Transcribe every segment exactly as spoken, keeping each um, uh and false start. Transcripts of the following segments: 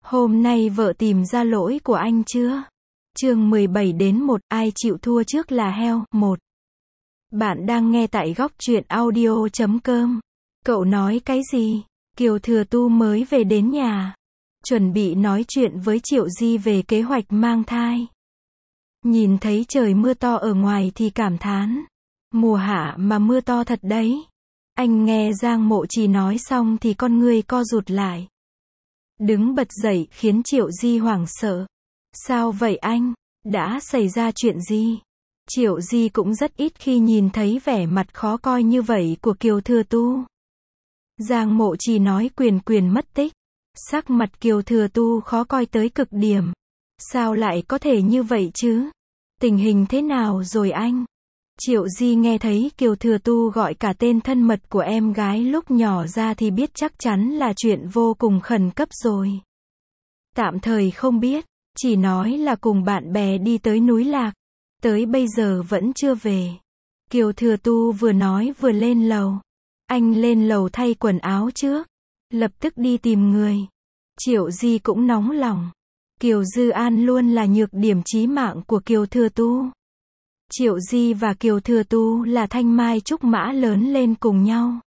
Hôm nay vợ tìm ra lỗi của anh chưa? Chương mười bảy đến một, ai chịu thua trước là heo, một. Bạn đang nghe tại góc truyện audio chấm com. Cậu nói cái gì? Kiều Thừa Tu mới về đến nhà. Chuẩn bị nói chuyện với Triệu Di về kế hoạch mang thai. Nhìn thấy trời mưa to ở ngoài thì cảm thán. Mùa hạ mà mưa to thật đấy. Anh nghe Giang Mộ Trì nói xong thì con người co rụt lại. Đứng bật dậy khiến Triệu Di hoảng sợ. Sao vậy anh? Đã xảy ra chuyện gì? Triệu Di cũng rất ít khi nhìn thấy vẻ mặt khó coi như vậy của Kiều Thừa Tu. Giang Mộ Trì nói Quyền Quyền mất tích. Sắc mặt Kiều Thừa Tu khó coi tới cực điểm. Sao lại có thể như vậy chứ? Tình hình thế nào rồi anh? Triệu Di nghe thấy Kiều Thừa Tu gọi cả tên thân mật của em gái lúc nhỏ ra thì biết chắc chắn là chuyện vô cùng khẩn cấp rồi. Tạm thời không biết, chỉ nói là cùng bạn bè đi tới núi Lạc, tới bây giờ vẫn chưa về. Kiều Thừa Tu vừa nói vừa lên lầu. Anh lên lầu thay quần áo trước, lập tức đi tìm người. Triệu Di cũng nóng lòng. Kiều Dư An luôn là nhược điểm chí mạng của Kiều Thừa Tu. Triệu Di và Kiều Thừa Tu là thanh mai trúc mã lớn lên cùng nhau.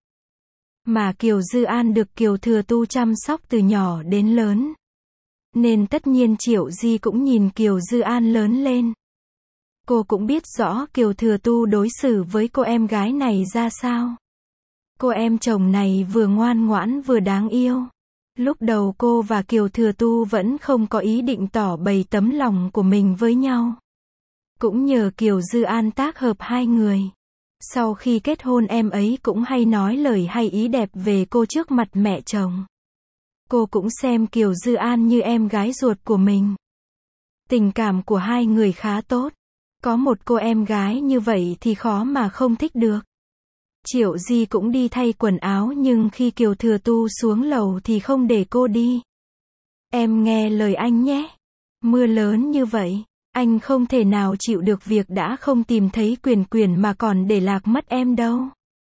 Mà Kiều Dư An được Kiều Thừa Tu chăm sóc từ nhỏ đến lớn. Nên tất nhiên Triệu Di cũng nhìn Kiều Dư An lớn lên. Cô cũng biết rõ Kiều Thừa Tu đối xử với cô em gái này ra sao. Cô em chồng này vừa ngoan ngoãn vừa đáng yêu. Lúc đầu cô và Kiều Thừa Tu vẫn không có ý định tỏ bày tấm lòng của mình với nhau. Cũng nhờ Kiều Dư An tác hợp hai người. Sau khi kết hôn em ấy cũng hay nói lời hay ý đẹp về cô trước mặt mẹ chồng. Cô cũng xem Kiều Dư An như em gái ruột của mình. Tình cảm của hai người khá tốt. Có một cô em gái như vậy thì khó mà không thích được. Triệu Di cũng đi thay quần áo nhưng khi Kiều Thừa Tu xuống lầu thì không để cô đi. Em nghe lời anh nhé. Mưa lớn như vậy, anh không thể nào chịu được việc đã không tìm thấy Quyền Quyền mà còn để lạc mất em đâu.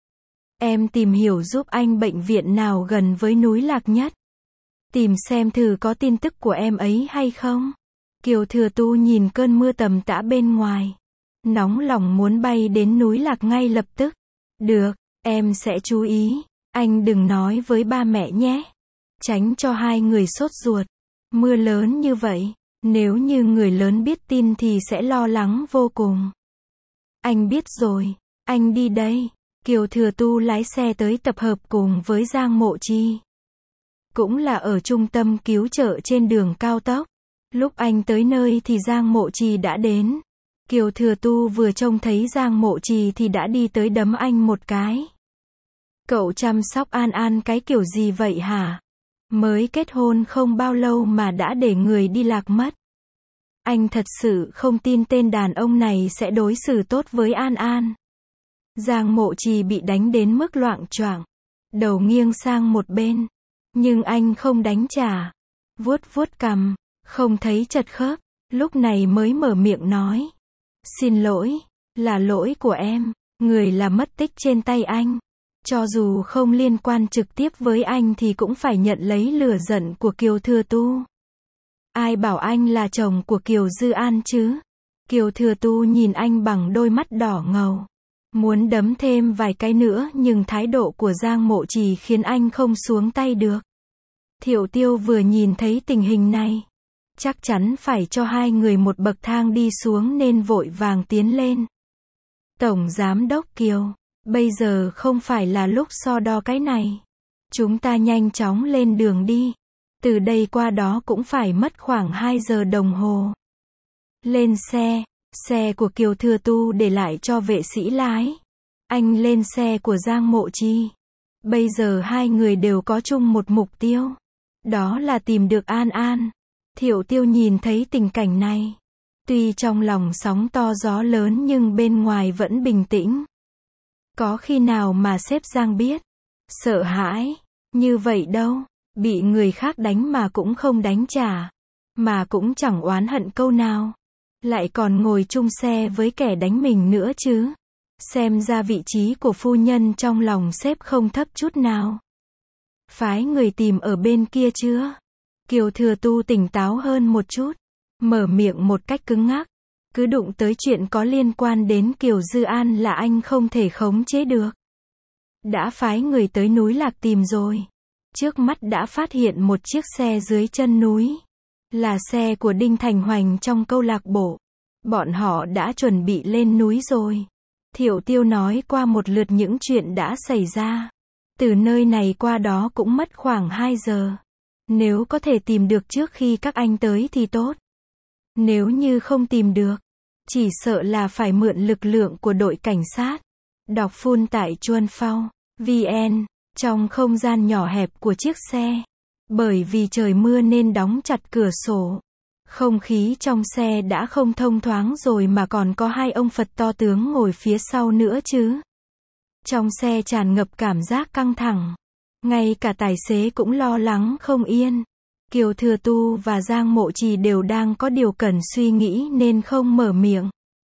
Em tìm hiểu giúp anh bệnh viện nào gần với núi Lạc nhất. Tìm xem thử có tin tức của em ấy hay không. Kiều Thừa Tu nhìn cơn mưa tầm tã bên ngoài. Nóng lòng muốn bay đến núi Lạc ngay lập tức. Được, em sẽ chú ý. Anh đừng nói với ba mẹ nhé. Tránh cho hai người sốt ruột. Mưa lớn như vậy, nếu như người lớn biết tin thì sẽ lo lắng vô cùng. Anh biết rồi, anh đi đây. Kiều Thừa Tu lái xe tới tập hợp cùng với Giang Mộ Trì. Cũng là ở trung tâm cứu trợ trên đường cao tốc. Lúc anh tới nơi thì Giang Mộ Trì đã đến. Kiều Thừa Tu vừa trông thấy Giang Mộ Trì thì đã đi tới đấm anh một cái. Cậu chăm sóc An An cái kiểu gì vậy hả? Mới kết hôn không bao lâu mà đã để người đi lạc mất. Anh thật sự không tin tên đàn ông này sẽ đối xử tốt với An An. Giang Mộ Trì bị đánh đến mức loạng choạng, đầu nghiêng sang một bên. Nhưng anh không đánh trả. Vuốt vuốt cằm, không thấy chật khớp, lúc này mới mở miệng nói. Xin lỗi, là lỗi của em, người là mất tích trên tay anh. Cho dù không liên quan trực tiếp với anh thì cũng phải nhận lấy lửa giận của Kiều Thừa Tu. Ai bảo anh là chồng của Kiều Dư An chứ? Kiều Thừa Tu nhìn anh bằng đôi mắt đỏ ngầu. Muốn đấm thêm vài cái nữa nhưng thái độ của Giang Mộ Trì khiến anh không xuống tay được. Thiệu Tiêu vừa nhìn thấy tình hình này. Chắc chắn phải cho hai người một bậc thang đi xuống nên vội vàng tiến lên. Tổng Giám đốc Kiều, bây giờ không phải là lúc so đo cái này. Chúng ta nhanh chóng lên đường đi. Từ đây qua đó cũng phải mất khoảng hai giờ đồng hồ. Lên xe, xe của Kiều Thừa Tu để lại cho vệ sĩ lái. Anh lên xe của Giang Mộ Trì. Bây giờ hai người đều có chung một mục tiêu. Đó là tìm được An An. Thiệu Tiêu nhìn thấy tình cảnh này. Tuy trong lòng sóng to gió lớn nhưng bên ngoài vẫn bình tĩnh. Có khi nào mà sếp Giang biết. Sợ hãi. Như vậy đâu. Bị người khác đánh mà cũng không đánh trả. Mà cũng chẳng oán hận câu nào. Lại còn ngồi chung xe với kẻ đánh mình nữa chứ. Xem ra vị trí của phu nhân trong lòng sếp không thấp chút nào. Phái người tìm ở bên kia chưa? Kiều Thừa Tu tỉnh táo hơn một chút, mở miệng một cách cứng ngắc. Cứ đụng tới chuyện có liên quan đến Kiều Dư An là anh không thể khống chế được. Đã phái người tới núi Lạc tìm rồi. Trước mắt đã phát hiện một chiếc xe dưới chân núi. Là xe của Đinh Thành Hoành trong câu lạc bộ. Bọn họ đã chuẩn bị lên núi rồi. Thiệu Tiêu nói qua một lượt những chuyện đã xảy ra. Từ nơi này qua đó cũng mất khoảng hai giờ. Nếu có thể tìm được trước khi các anh tới thì tốt. Nếu như không tìm được, chỉ sợ là phải mượn lực lượng của đội cảnh sát. Đọc full tại chuan phao chấm vn, trong không gian nhỏ hẹp của chiếc xe. Bởi vì trời mưa nên đóng chặt cửa sổ. Không khí trong xe đã không thông thoáng rồi mà còn có hai ông Phật to tướng ngồi phía sau nữa chứ. Trong xe tràn ngập cảm giác căng thẳng. Ngay cả tài xế cũng lo lắng không yên. Kiều Thừa Tu và Giang Mộ Trì đều đang có điều cần suy nghĩ nên không mở miệng.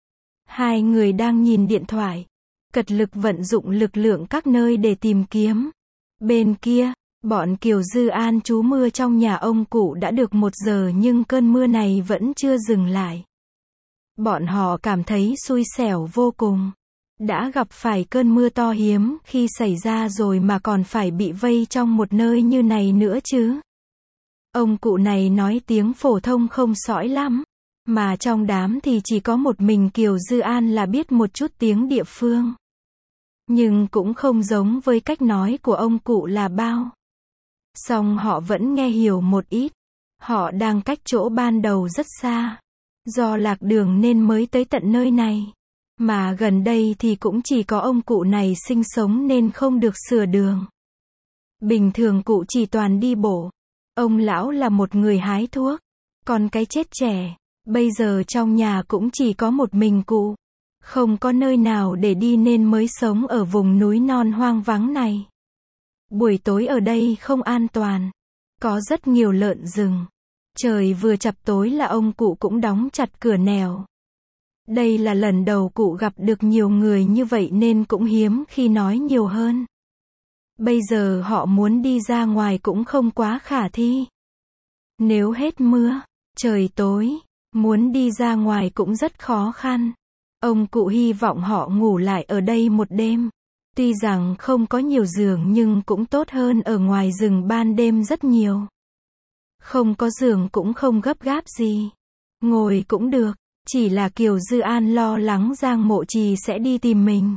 Hai người đang nhìn điện thoại. Cật lực vận dụng lực lượng các nơi để tìm kiếm. Bên kia, bọn Kiều Dư An trú mưa trong nhà ông cụ đã được một giờ nhưng cơn mưa này vẫn chưa dừng lại. Bọn họ cảm thấy xui xẻo vô cùng. Đã gặp phải cơn mưa to hiếm khi xảy ra rồi mà còn phải bị vây trong một nơi như này nữa chứ. Ông cụ này nói tiếng phổ thông không sõi lắm. Mà trong đám thì chỉ có một mình Kiều Dư An là biết một chút tiếng địa phương. Nhưng cũng không giống với cách nói của ông cụ là bao. Song họ vẫn nghe hiểu một ít. Họ đang cách chỗ ban đầu rất xa. Do lạc đường nên mới tới tận nơi này. Mà gần đây thì cũng chỉ có ông cụ này sinh sống nên không được sửa đường. Bình thường cụ chỉ toàn đi bộ. Ông lão là một người hái thuốc. Còn cái chết trẻ. Bây giờ trong nhà cũng chỉ có một mình cụ. Không có nơi nào để đi nên mới sống ở vùng núi non hoang vắng này. Buổi tối ở đây không an toàn. Có rất nhiều lợn rừng. Trời vừa chập tối là ông cụ cũng đóng chặt cửa nẻo. Đây là lần đầu cụ gặp được nhiều người như vậy nên cũng hiếm khi nói nhiều hơn. Bây giờ họ muốn đi ra ngoài cũng không quá khả thi. Nếu hết mưa, trời tối, muốn đi ra ngoài cũng rất khó khăn. Ông cụ hy vọng họ ngủ lại ở đây một đêm. Tuy rằng không có nhiều giường nhưng cũng tốt hơn ở ngoài rừng ban đêm rất nhiều. Không có giường cũng không gấp gáp gì. Ngồi cũng được. Chỉ là Kiều Dư An lo lắng Giang Mộ Trì sẽ đi tìm mình.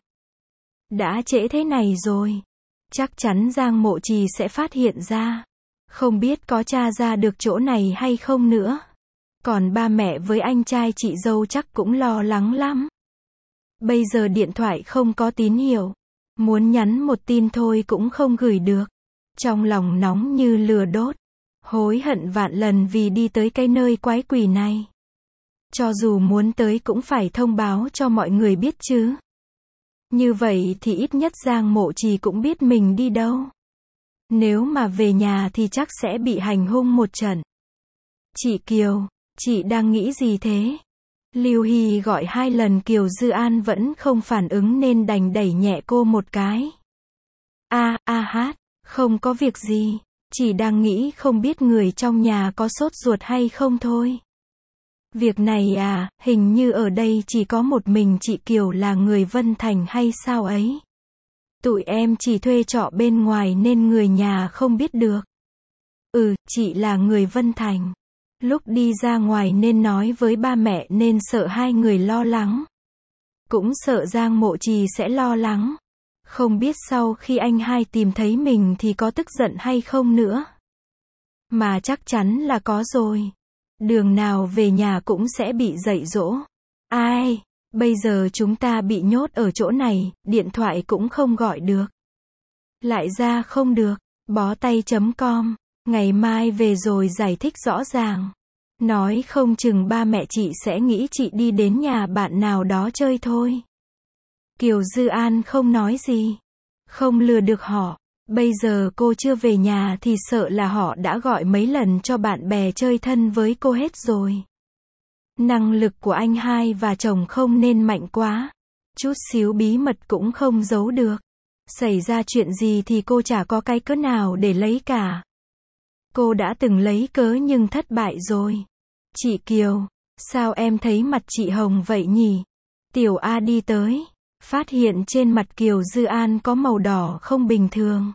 Đã trễ thế này rồi. Chắc chắn Giang Mộ Trì sẽ phát hiện ra. Không biết có tra ra được chỗ này hay không nữa. Còn ba mẹ với anh trai chị dâu chắc cũng lo lắng lắm. Bây giờ điện thoại không có tín hiệu. Muốn nhắn một tin thôi cũng không gửi được. Trong lòng nóng như lửa đốt. Hối hận vạn lần vì đi tới cái nơi quái quỷ này. Cho dù muốn tới cũng phải thông báo cho mọi người biết chứ. Như vậy thì ít nhất Giang Mộ Trì cũng biết mình đi đâu. Nếu mà về nhà thì chắc sẽ bị hành hung một trận. Chị Kiều, chị đang nghĩ gì thế? Lưu Hy gọi hai lần Kiều Dư An vẫn không phản ứng nên đành đẩy nhẹ cô một cái. A, a hát, không có việc gì. Chỉ đang nghĩ không biết người trong nhà có sốt ruột hay không thôi. Việc này à, hình như ở đây chỉ có một mình chị Kiều là người Vân Thành hay sao ấy. Tụi em chỉ thuê trọ bên ngoài nên người nhà không biết được. Ừ, chị là người Vân Thành. Lúc đi ra ngoài nên nói với ba mẹ nên sợ hai người lo lắng. Cũng sợ Giang Mộ Trì sẽ lo lắng. Không biết sau khi anh hai tìm thấy mình thì có tức giận hay không nữa. Mà chắc chắn là có rồi. Đường nào về nhà cũng sẽ bị dạy dỗ. Ai, bây giờ chúng ta bị nhốt ở chỗ này, điện thoại cũng không gọi được. Lại ra không được, bó tay chấm com, ngày mai về rồi giải thích rõ ràng. Nói không chừng ba mẹ chị sẽ nghĩ chị đi đến nhà bạn nào đó chơi thôi. Kiều Dư An không nói gì. Không lừa được họ. Bây giờ cô chưa về nhà thì sợ là họ đã gọi mấy lần cho bạn bè chơi thân với cô hết rồi. Năng lực của anh hai và chồng không nên mạnh quá. Chút xíu bí mật cũng không giấu được. Xảy ra chuyện gì thì cô chả có cái cớ nào để lấy cả. Cô đã từng lấy cớ nhưng thất bại rồi. Chị Kiều, sao em thấy mặt chị hồng vậy nhỉ? Tiểu A đi tới, phát hiện trên mặt Kiều Dư An có màu đỏ không bình thường.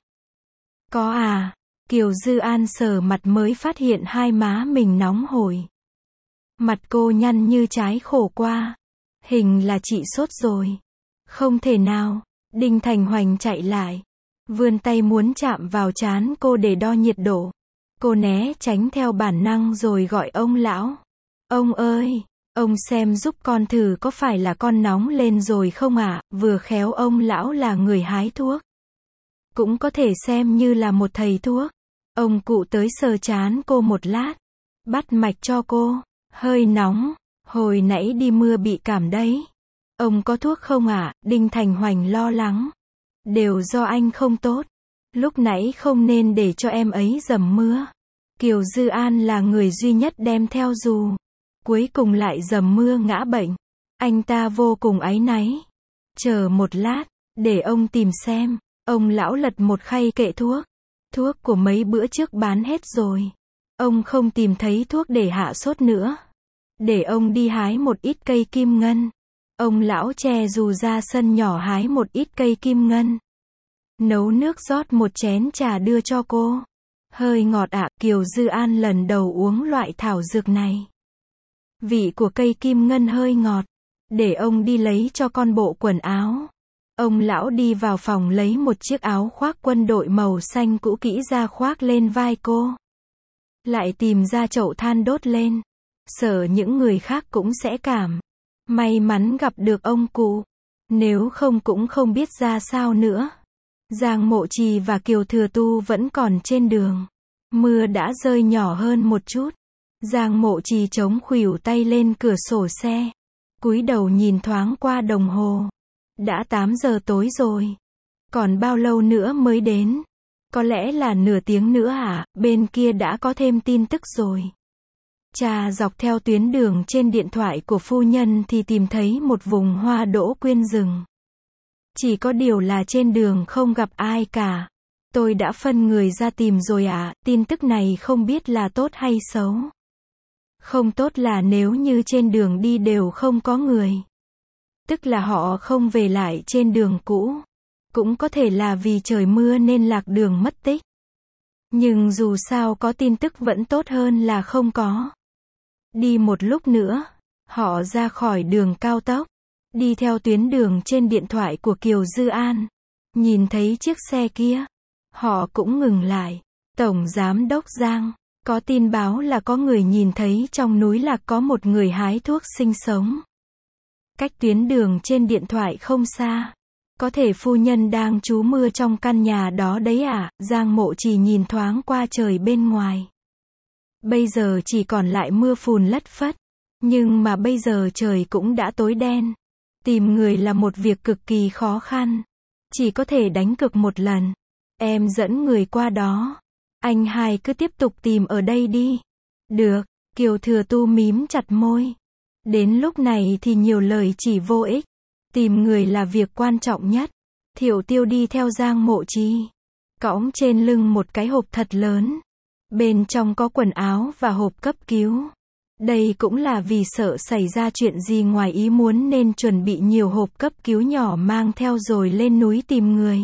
Có à? Kiều Dư An sờ mặt mới phát hiện hai má mình nóng hổi. Mặt cô nhăn như trái khổ qua. Hình là chị sốt rồi. Không thể nào. Đinh Thành Hoành chạy lại, vươn tay muốn chạm vào trán cô để đo nhiệt độ. Cô né tránh theo bản năng rồi gọi ông lão. Ông ơi, ông xem giúp con thử có phải là con nóng lên rồi không ạ? À? Vừa khéo ông lão là người hái thuốc, cũng có thể xem như là một thầy thuốc. Ông cụ tới sờ trán cô một lát, bắt mạch cho cô. Hơi nóng, hồi nãy đi mưa bị cảm đấy. Ông có thuốc không ạ? À? Đinh Thành Hoành lo lắng. Đều do anh không tốt. Lúc nãy không nên để cho em ấy dầm mưa. Kiều Dư An là người duy nhất đem theo dù. Cuối cùng lại dầm mưa ngã bệnh. Anh ta vô cùng áy náy. Chờ một lát, để ông tìm xem. Ông lão lật một khay kệ thuốc. Thuốc của mấy bữa trước bán hết rồi. Ông không tìm thấy thuốc để hạ sốt nữa. Để ông đi hái một ít cây kim ngân. Ông lão che dù ra sân nhỏ hái một ít cây kim ngân. Nấu nước rót một chén trà đưa cho cô. Hơi ngọt ạ, à, Kiều Dư An lần đầu uống loại thảo dược này. Vị của cây kim ngân hơi ngọt. Để ông đi lấy cho con bộ quần áo. Ông lão đi vào phòng lấy một chiếc áo khoác quân đội màu xanh cũ kỹ ra khoác lên vai cô. Lại tìm ra chậu than đốt lên. Sợ những người khác cũng sẽ cảm. May mắn gặp được ông cụ. Nếu không cũng không biết ra sao nữa. Giang Mộ Trì và Kiều Thừa Tu vẫn còn trên đường. Mưa đã rơi nhỏ hơn một chút. Giang Mộ Trì chống khuỷu tay lên cửa sổ xe. Cúi đầu nhìn thoáng qua đồng hồ. Đã tám giờ tối rồi. Còn bao lâu nữa mới đến? Có lẽ là nửa tiếng nữa à? Bên kia đã có thêm tin tức rồi. Trà dọc theo tuyến đường trên điện thoại của phu nhân thì tìm thấy một vùng hoa đỗ quyên rừng. Chỉ có điều là trên đường không gặp ai cả. Tôi đã phân người ra tìm rồi ạ, à, tin tức này không biết là tốt hay xấu. Không tốt là nếu như trên đường đi đều không có người. Tức là họ không về lại trên đường cũ. Cũng có thể là vì trời mưa nên lạc đường mất tích. Nhưng dù sao có tin tức vẫn tốt hơn là không có. Đi một lúc nữa, họ ra khỏi đường cao tốc. Đi theo tuyến đường trên điện thoại của Kiều Dư An. Nhìn thấy chiếc xe kia. Họ cũng ngừng lại. Tổng Giám đốc Giang. Có tin báo là có người nhìn thấy trong núi Lạc có một người hái thuốc sinh sống. Cách tuyến đường trên điện thoại không xa. Có thể phu nhân đang trú mưa trong căn nhà đó đấy à? Giang Mộ Trì nhìn thoáng qua trời bên ngoài. Bây giờ chỉ còn lại mưa phùn lất phất. Nhưng mà bây giờ trời cũng đã tối đen. Tìm người là một việc cực kỳ khó khăn. Chỉ có thể đánh cược một lần. Em dẫn người qua đó. Anh hai cứ tiếp tục tìm ở đây đi. Được, Kiều Thừa Tu mím chặt môi. Đến lúc này thì nhiều lời chỉ vô ích. Tìm người là việc quan trọng nhất. Thiệu Tiêu đi theo Giang Mộ Trì. Cõng trên lưng một cái hộp thật lớn. Bên trong có quần áo và hộp cấp cứu. Đây cũng là vì sợ xảy ra chuyện gì ngoài ý muốn nên chuẩn bị nhiều hộp cấp cứu nhỏ mang theo rồi lên núi tìm người.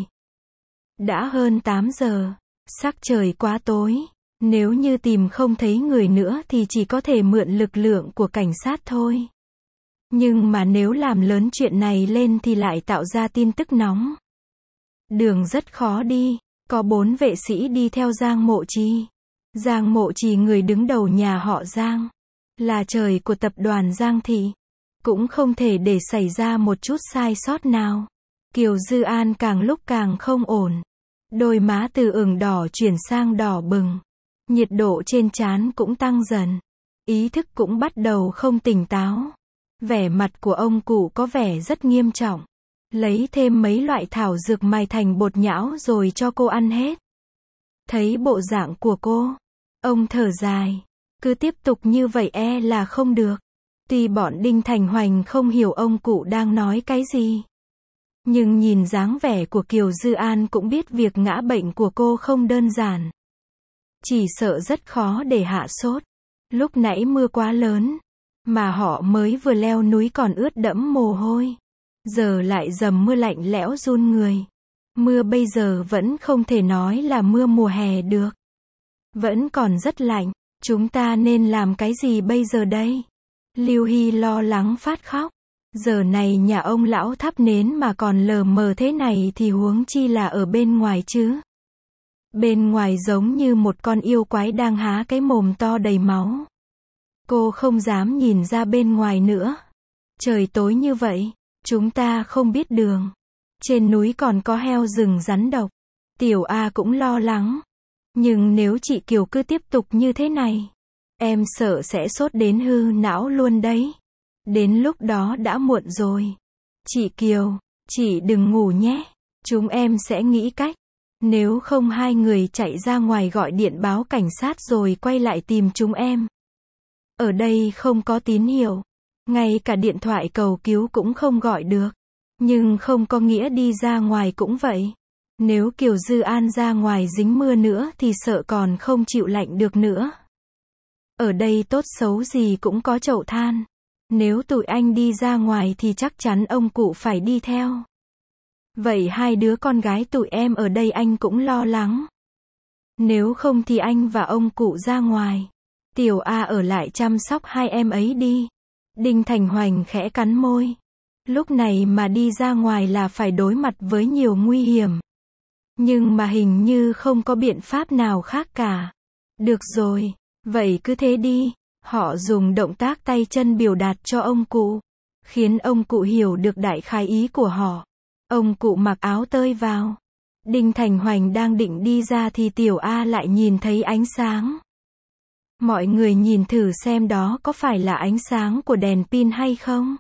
Đã hơn tám giờ. Sắc trời quá tối. Nếu như tìm không thấy người nữa thì chỉ có thể mượn lực lượng của cảnh sát thôi. Nhưng mà nếu làm lớn chuyện này lên thì lại tạo ra tin tức nóng. Đường rất khó đi. Có bốn vệ sĩ đi theo Giang Mộ Trì. Giang Mộ Trì người đứng đầu nhà họ Giang. Là trời của tập đoàn Giang Thị. Cũng không thể để xảy ra một chút sai sót nào. Kiều Dư An càng lúc càng không ổn. Đôi má từ ửng đỏ chuyển sang đỏ bừng. Nhiệt độ trên trán cũng tăng dần. Ý thức cũng bắt đầu không tỉnh táo. Vẻ mặt của ông cụ có vẻ rất nghiêm trọng. Lấy thêm mấy loại thảo dược mài thành bột nhão rồi cho cô ăn hết. Thấy bộ dạng của cô, ông thở dài. Cứ tiếp tục như vậy e là không được. Tuy bọn Đinh Thành Hoành không hiểu ông cụ đang nói cái gì. Nhưng nhìn dáng vẻ của Kiều Dư An cũng biết việc ngã bệnh của cô không đơn giản. Chỉ sợ rất khó để hạ sốt. Lúc nãy mưa quá lớn, mà họ mới vừa leo núi còn ướt đẫm mồ hôi. Giờ lại dầm mưa lạnh lẽo run người. Mưa bây giờ vẫn không thể nói là mưa mùa hè được. Vẫn còn rất lạnh. Chúng ta nên làm cái gì bây giờ đây? Lưu Hy lo lắng phát khóc. Giờ này nhà ông lão thắp nến mà còn lờ mờ thế này thì huống chi là ở bên ngoài chứ. Bên ngoài giống như một con yêu quái đang há cái mồm to đầy máu. Cô không dám nhìn ra bên ngoài nữa. Trời tối như vậy, chúng ta không biết đường. Trên núi còn có heo rừng rắn độc. Tiểu A cũng lo lắng. Nhưng nếu chị Kiều cứ tiếp tục như thế này, em sợ sẽ sốt đến hư não luôn đấy. Đến lúc đó đã muộn rồi. Chị Kiều, chị đừng ngủ nhé. Chúng em sẽ nghĩ cách. Nếu không hai người chạy ra ngoài gọi điện báo cảnh sát rồi quay lại tìm chúng em. Ở đây không có tín hiệu. Ngay cả điện thoại cầu cứu cũng không gọi được. Nhưng không có nghĩa đi ra ngoài cũng vậy. Nếu Kiều Dư An ra ngoài dính mưa nữa thì sợ còn không chịu lạnh được nữa. Ở đây tốt xấu gì cũng có chậu than. Nếu tụi anh đi ra ngoài thì chắc chắn ông cụ phải đi theo. Vậy hai đứa con gái tụi em ở đây anh cũng lo lắng. Nếu không thì anh và ông cụ ra ngoài. Tiểu A ở lại chăm sóc hai em ấy đi. Đinh Thành Hoành khẽ cắn môi. Lúc này mà đi ra ngoài là phải đối mặt với nhiều nguy hiểm. Nhưng mà hình như không có biện pháp nào khác cả. Được rồi, vậy cứ thế đi. Họ dùng động tác tay chân biểu đạt cho ông cụ, khiến ông cụ hiểu được đại khái ý của họ. Ông cụ mặc áo tơi vào. Đinh Thành Hoành đang định đi ra thì Tiểu A lại nhìn thấy ánh sáng. Mọi người nhìn thử xem đó có phải là ánh sáng của đèn pin hay không?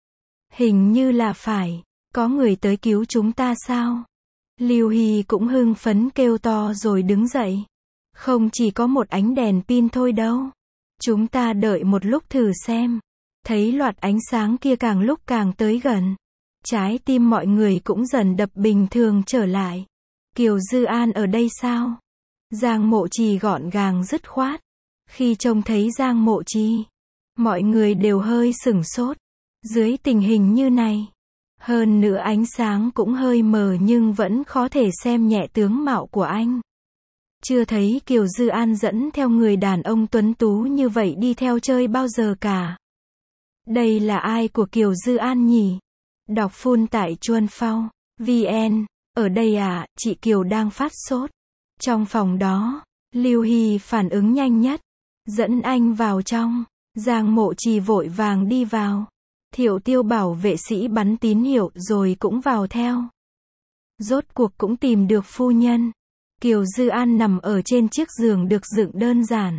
Hình như là phải. Có người tới cứu chúng ta sao? Lưu Hy cũng hưng phấn kêu to rồi đứng dậy. Không chỉ có một ánh đèn pin thôi đâu. Chúng ta đợi một lúc thử xem. Thấy loạt ánh sáng kia càng lúc càng tới gần. Trái tim mọi người cũng dần đập bình thường trở lại. Kiều Dư An ở đây sao? Giang Mộ Trì gọn gàng dứt khoát. Khi trông thấy Giang Mộ Trì, mọi người đều hơi sửng sốt. Dưới tình hình như này, hơn nữa ánh sáng cũng hơi mờ nhưng vẫn khó thể xem nhẹ tướng mạo của anh. Chưa thấy Kiều Dư An dẫn theo người đàn ông tuấn tú như vậy đi theo chơi bao giờ cả. Đây là ai của Kiều Dư An nhỉ? Đọc phun tại Chuan Phao, vn. Ở đây à, chị Kiều đang phát sốt. Trong phòng đó, Lưu Hy phản ứng nhanh nhất. Dẫn anh vào trong. Giang Mộ Trì vội vàng đi vào. Thiệu Tiêu bảo vệ sĩ bắn tín hiệu rồi cũng vào theo. Rốt cuộc cũng tìm được phu nhân. Kiều Dư An nằm ở trên chiếc giường được dựng đơn giản.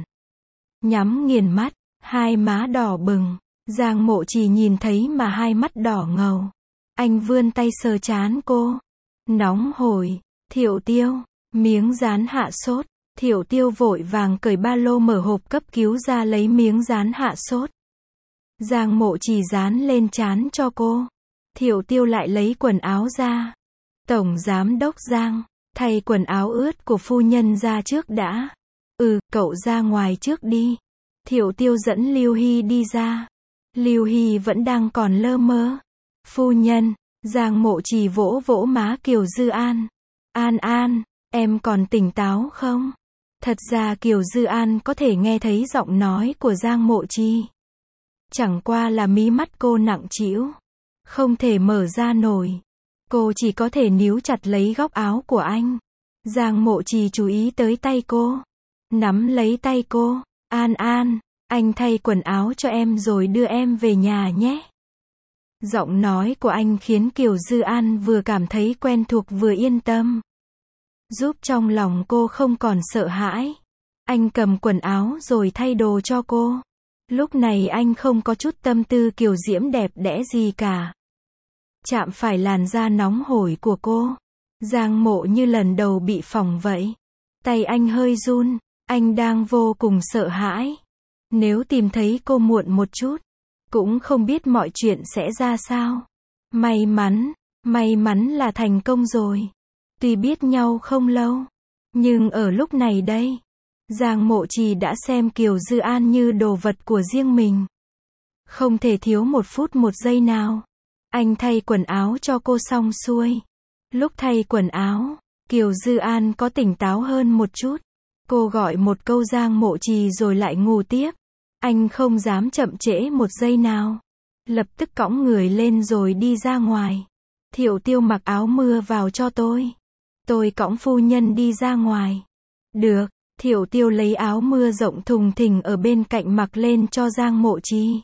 Nhắm nghiền mắt, hai má đỏ bừng. Giang Mộ Trì nhìn thấy mà hai mắt đỏ ngầu. Anh vươn tay sờ trán cô. Nóng hổi. Thiệu Tiêu, miếng dán hạ sốt. Thiệu Tiêu vội vàng cởi ba lô mở hộp cấp cứu ra lấy miếng dán hạ sốt. Giang Mộ Trì dán lên trán cho cô. Thiệu Tiêu lại lấy quần áo ra. Tổng giám đốc Giang, thay quần áo ướt của phu nhân ra trước đã. Ừ, cậu ra ngoài trước đi. Thiệu Tiêu dẫn Lưu Hy đi ra. Lưu Hy vẫn đang còn lơ mơ. Phu nhân, Giang Mộ Trì vỗ vỗ má Kiều Dư An. An An, em còn tỉnh táo không? Thật ra Kiều Dư An có thể nghe thấy giọng nói của Giang Mộ Trì. Chẳng qua là mí mắt cô nặng trĩu, không thể mở ra nổi. Cô chỉ có thể níu chặt lấy góc áo của anh. Giang Mộ Trì chú ý tới tay cô. Nắm lấy tay cô. An An, anh thay quần áo cho em rồi đưa em về nhà nhé. Giọng nói của anh khiến Kiều Dư An vừa cảm thấy quen thuộc vừa yên tâm. Giúp trong lòng cô không còn sợ hãi. Anh cầm quần áo rồi thay đồ cho cô. Lúc này anh không có chút tâm tư kiều diễm đẹp đẽ gì cả. Chạm phải làn da nóng hổi của cô. Giang Mộ như lần đầu bị phỏng vậy. Tay anh hơi run. Anh đang vô cùng sợ hãi. Nếu tìm thấy cô muộn một chút, cũng không biết mọi chuyện sẽ ra sao. May mắn, may mắn là thành công rồi. Tuy biết nhau không lâu, nhưng ở lúc này đây, Giang Mộ Trì đã xem Kiều Dư An như đồ vật của riêng mình. Không thể thiếu một phút một giây nào. Anh thay quần áo cho cô xong xuôi. Lúc thay quần áo, Kiều Dư An có tỉnh táo hơn một chút. Cô gọi một câu Giang Mộ Trì rồi lại ngủ tiếp. Anh không dám chậm trễ một giây nào. Lập tức cõng người lên rồi đi ra ngoài. Thiệu Tiêu mặc áo mưa vào cho tôi. Tôi cõng phu nhân đi ra ngoài. Được, Thiệu Tiêu lấy áo mưa rộng thùng thình ở bên cạnh mặc lên cho Giang Mộ Trì.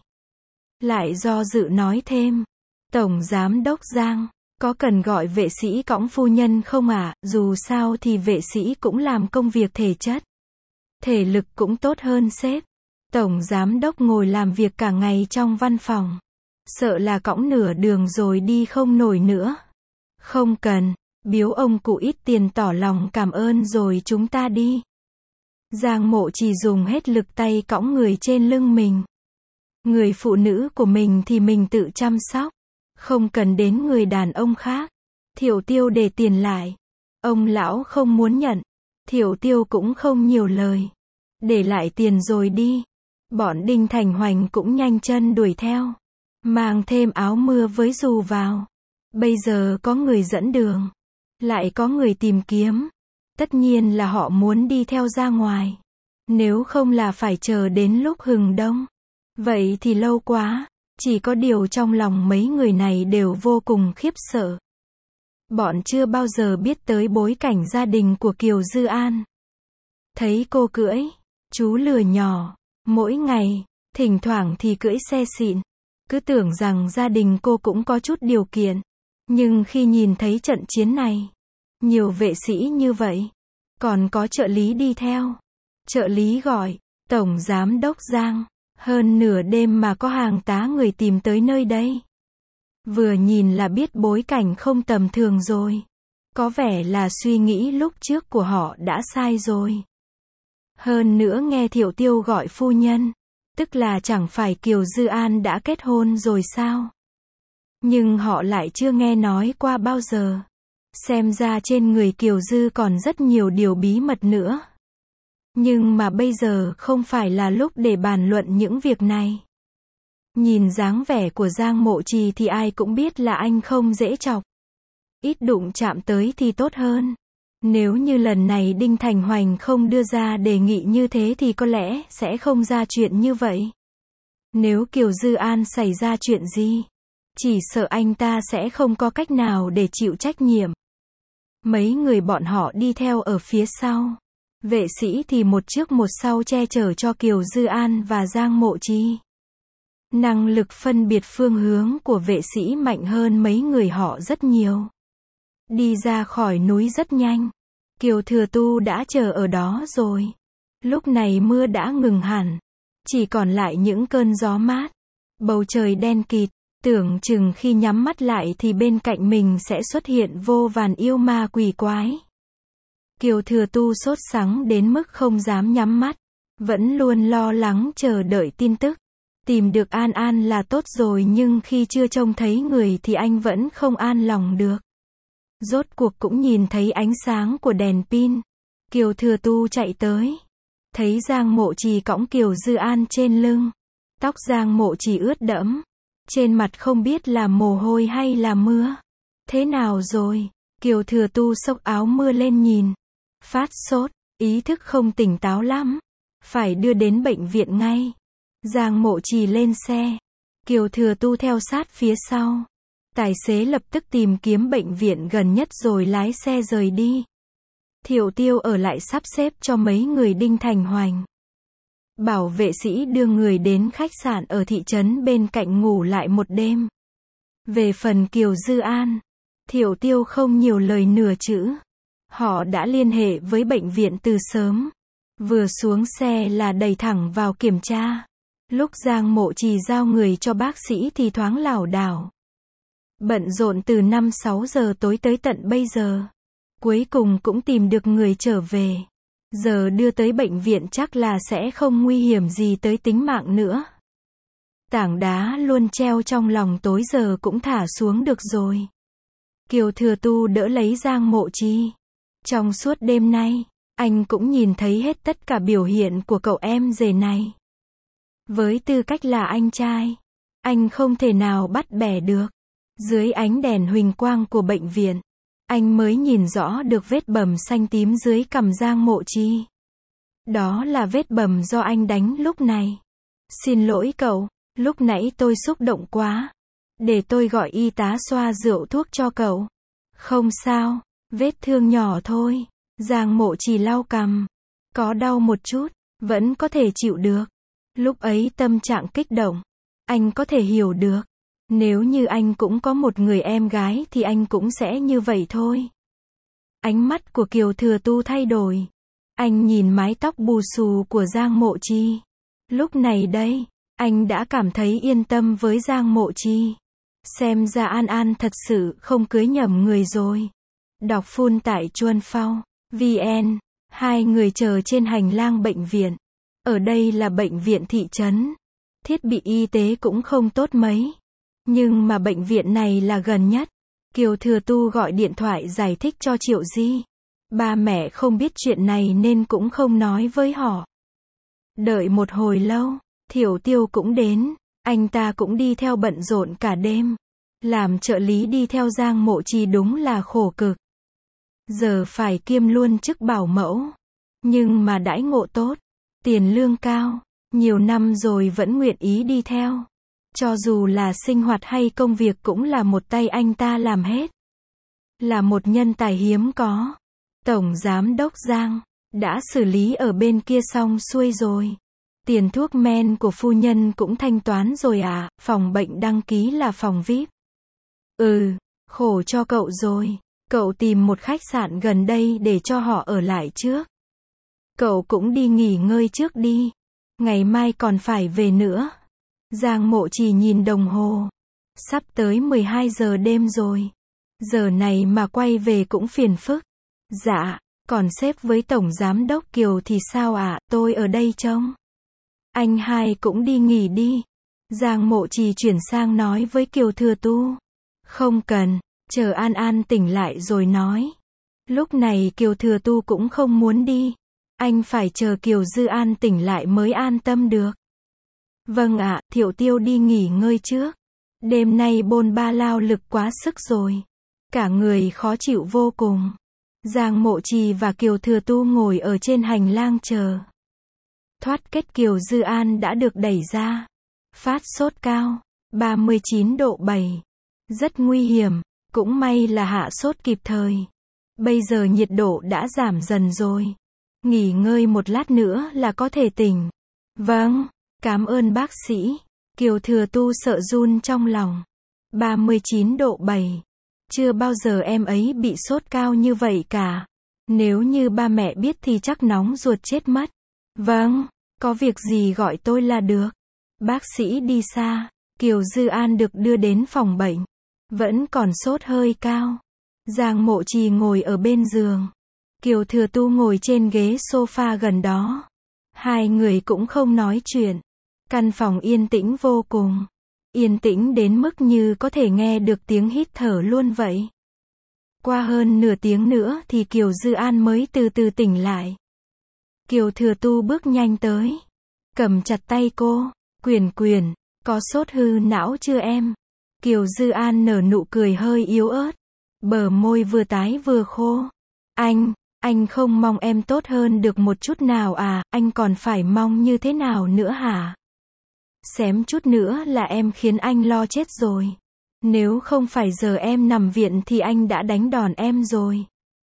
Lại do dự nói thêm. Tổng Giám đốc Giang, có cần gọi vệ sĩ cõng phu nhân không ạ? À? Dù sao thì vệ sĩ cũng làm công việc thể chất. Thể lực cũng tốt hơn sếp. Tổng Giám đốc ngồi làm việc cả ngày trong văn phòng. Sợ là cõng nửa đường rồi đi không nổi nữa. Không cần, biếu ông cụ ít tiền tỏ lòng cảm ơn rồi chúng ta đi. Giang Mộ Trì dùng hết lực tay cõng người trên lưng mình. Người phụ nữ của mình thì mình tự chăm sóc. Không cần đến người đàn ông khác. Thiệu Tiêu để tiền lại. Ông lão không muốn nhận. Thiệu Tiêu cũng không nhiều lời. Để lại tiền rồi đi. Bọn Đinh Thành Hoành cũng nhanh chân đuổi theo. Mang thêm áo mưa với dù vào. Bây giờ có người dẫn đường. Lại có người tìm kiếm. Tất nhiên là họ muốn đi theo ra ngoài. Nếu không là phải chờ đến lúc hừng đông. Vậy thì lâu quá. Chỉ có điều trong lòng mấy người này đều vô cùng khiếp sợ. Bọn chưa bao giờ biết tới bối cảnh gia đình của Kiều Dư An. Thấy cô cưỡi, chú lừa nhỏ, mỗi ngày, thỉnh thoảng thì cưỡi xe xịn. Cứ tưởng rằng gia đình cô cũng có chút điều kiện. Nhưng khi nhìn thấy trận chiến này, nhiều vệ sĩ như vậy, còn có trợ lý đi theo. Trợ lý gọi, Tổng Giám đốc Giang. Hơn nửa đêm mà có hàng tá người tìm tới nơi đây. Vừa nhìn là biết bối cảnh không tầm thường rồi. Có vẻ là suy nghĩ lúc trước của họ đã sai rồi. Hơn nữa nghe Thiệu Tiêu gọi phu nhân. Tức là chẳng phải Kiều Dư An đã kết hôn rồi sao? Nhưng họ lại chưa nghe nói qua bao giờ. Xem ra trên người Kiều Dư còn rất nhiều điều bí mật nữa. Nhưng mà bây giờ không phải là lúc để bàn luận những việc này. Nhìn dáng vẻ của Giang Mộ Trì thì ai cũng biết là anh không dễ chọc. Ít đụng chạm tới thì tốt hơn. Nếu như lần này Đinh Thành Hoành không đưa ra đề nghị như thế thì có lẽ sẽ không ra chuyện như vậy. Nếu Kiều Dư An xảy ra chuyện gì, chỉ sợ anh ta sẽ không có cách nào để chịu trách nhiệm. Mấy người bọn họ đi theo ở phía sau. Vệ sĩ thì một trước một sau che chở cho Kiều Dư An và Giang Mộ Trì. Năng lực phân biệt phương hướng của vệ sĩ mạnh hơn mấy người họ rất nhiều. Đi ra khỏi núi rất nhanh. Kiều Thừa Tu đã chờ ở đó rồi. Lúc này mưa đã ngừng hẳn. Chỉ còn lại những cơn gió mát. Bầu trời đen kịt. Tưởng chừng khi nhắm mắt lại thì bên cạnh mình sẽ xuất hiện vô vàn yêu ma quỷ quái. Kiều Thừa Tu sốt sắng đến mức không dám nhắm mắt. Vẫn luôn lo lắng chờ đợi tin tức. Tìm được An An là tốt rồi nhưng khi chưa trông thấy người thì anh vẫn không an lòng được. Rốt cuộc cũng nhìn thấy ánh sáng của đèn pin. Kiều Thừa Tu chạy tới. Thấy Giang Mộ Trì cõng Kiều Dư An trên lưng. Tóc Giang Mộ Trì ướt đẫm. Trên mặt không biết là mồ hôi hay là mưa. Thế nào rồi? Kiều Thừa Tu xốc áo mưa lên nhìn. Phát sốt, ý thức không tỉnh táo lắm. Phải đưa đến bệnh viện ngay. Giang Mộ Trì lên xe. Kiều Thừa Tu theo sát phía sau. Tài xế lập tức tìm kiếm bệnh viện gần nhất rồi lái xe rời đi. Thiệu Tiêu ở lại sắp xếp cho mấy người Đinh Thành Hoành. Bảo vệ sĩ đưa người đến khách sạn ở thị trấn bên cạnh ngủ lại một đêm. Về phần Kiều Dư An, Thiệu Tiêu không nhiều lời nửa chữ. Họ đã liên hệ với bệnh viện từ sớm. Vừa xuống xe là đẩy thẳng vào kiểm tra. Lúc Giang Mộ Trì giao người cho bác sĩ thì thoáng lảo đảo. Bận rộn từ năm sáu giờ tối tới tận bây giờ. Cuối cùng cũng tìm được người trở về. Giờ đưa tới bệnh viện chắc là sẽ không nguy hiểm gì tới tính mạng nữa. Tảng đá luôn treo trong lòng tối giờ cũng thả xuống được rồi. Kiều Thừa Tu đỡ lấy Giang Mộ Trì. Trong suốt đêm nay, Anh cũng nhìn thấy hết tất cả biểu hiện của cậu em rể này. Với tư cách là anh trai, anh không thể nào bắt bẻ được. Dưới ánh đèn huỳnh quang của bệnh viện, anh mới nhìn rõ được vết bầm xanh tím dưới cằm Giang Mộ Chi. Đó là vết bầm do anh đánh lúc này. Xin lỗi cậu, lúc nãy tôi xúc động quá. Để tôi gọi y tá xoa rượu thuốc cho cậu. Không sao, vết thương nhỏ thôi. Giang Mộ Chi lau cằm. Có đau một chút, vẫn có thể chịu được. Lúc ấy tâm trạng kích động. Anh có thể hiểu được. Nếu như anh cũng có một người em gái thì anh cũng sẽ như vậy thôi. Ánh mắt của Kiều Thừa Tu thay đổi. Anh nhìn mái tóc bù xù của Giang Mộ Chi. Lúc này đây, anh đã cảm thấy yên tâm với Giang Mộ Chi. Xem ra An An thật sự không cưới nhầm người rồi. Đọc phun tại Chuan Phao, vê en. Hai người chờ trên hành lang bệnh viện. Ở đây là bệnh viện thị trấn. Thiết bị y tế cũng không tốt mấy. Nhưng mà bệnh viện này là gần nhất. Kiều Thừa Tu gọi điện thoại giải thích cho Triệu Di. Ba mẹ không biết chuyện này nên cũng không nói với họ. Đợi một hồi lâu, Thiểu Tiêu cũng đến. Anh ta cũng đi theo bận rộn cả đêm. Làm trợ lý đi theo Giang Mộ Chi đúng là khổ cực. Giờ phải kiêm luôn chức bảo mẫu. Nhưng mà đãi ngộ tốt, tiền lương cao, nhiều năm rồi vẫn nguyện ý đi theo. Cho dù là sinh hoạt hay công việc cũng là một tay anh ta làm hết. Là một nhân tài hiếm có. Tổng giám đốc Giang đã xử lý ở bên kia xong xuôi rồi. Tiền thuốc men của phu nhân cũng thanh toán rồi à, phòng bệnh đăng ký là phòng vi ai pi. Ừ, khổ cho cậu rồi. Cậu tìm một khách sạn gần đây để cho họ ở lại trước. Cậu cũng đi nghỉ ngơi trước đi. Ngày mai còn phải về nữa. Giang Mộ Chi nhìn đồng hồ. Sắp tới mười hai giờ đêm rồi. Giờ này mà quay về cũng phiền phức. Dạ, còn sếp với Tổng Giám đốc Kiều thì sao ạ, à? Tôi ở đây trông. Anh hai cũng đi nghỉ đi. Giang Mộ Chi chuyển sang nói với Kiều Thừa Tu. Không cần, chờ An An tỉnh lại rồi nói. Lúc này Kiều Thừa Tu cũng không muốn đi. Anh phải chờ Kiều Dư An tỉnh lại mới an tâm được. Vâng ạ, Thiệu Tiêu đi nghỉ ngơi trước. Đêm nay bôn ba lao lực quá sức rồi. Cả người khó chịu vô cùng. Giang Mộ Chi và Kiều Thừa Tu ngồi ở trên hành lang chờ. Thoát kết Kiều Dư An đã được đẩy ra. Phát sốt cao, ba mươi chín độ bảy. Rất nguy hiểm, cũng may là hạ sốt kịp thời. Bây giờ nhiệt độ đã giảm dần rồi. Nghỉ ngơi một lát nữa là có thể tỉnh. Vâng, cảm ơn bác sĩ. Kiều Thừa Tu sợ run trong lòng. ba mươi chín độ bảy. Chưa bao giờ em ấy bị sốt cao như vậy cả. Nếu như ba mẹ biết thì chắc nóng ruột chết mất. Vâng, có việc gì gọi tôi là được. Bác sĩ đi xa. Kiều Dư An được đưa đến phòng bệnh. Vẫn còn sốt hơi cao. Giang Mộ Chi ngồi ở bên giường. Kiều Thừa Tu ngồi trên ghế sofa gần đó. Hai người cũng không nói chuyện. Căn phòng yên tĩnh vô cùng. Yên tĩnh đến mức như có thể nghe được tiếng hít thở luôn vậy. Qua hơn nửa tiếng nữa thì Kiều Dư An mới từ từ tỉnh lại. Kiều Thừa Tu bước nhanh tới. Cầm chặt tay cô. Quyền quyền, có sốt hư não chưa em? Kiều Dư An nở nụ cười hơi yếu ớt. Bờ môi vừa tái vừa khô. Anh, anh không mong em tốt hơn được một chút nào à, anh còn phải mong như thế nào nữa hả? Xém chút nữa là em khiến anh lo chết rồi. Nếu không phải giờ em nằm viện thì anh đã đánh đòn em rồi.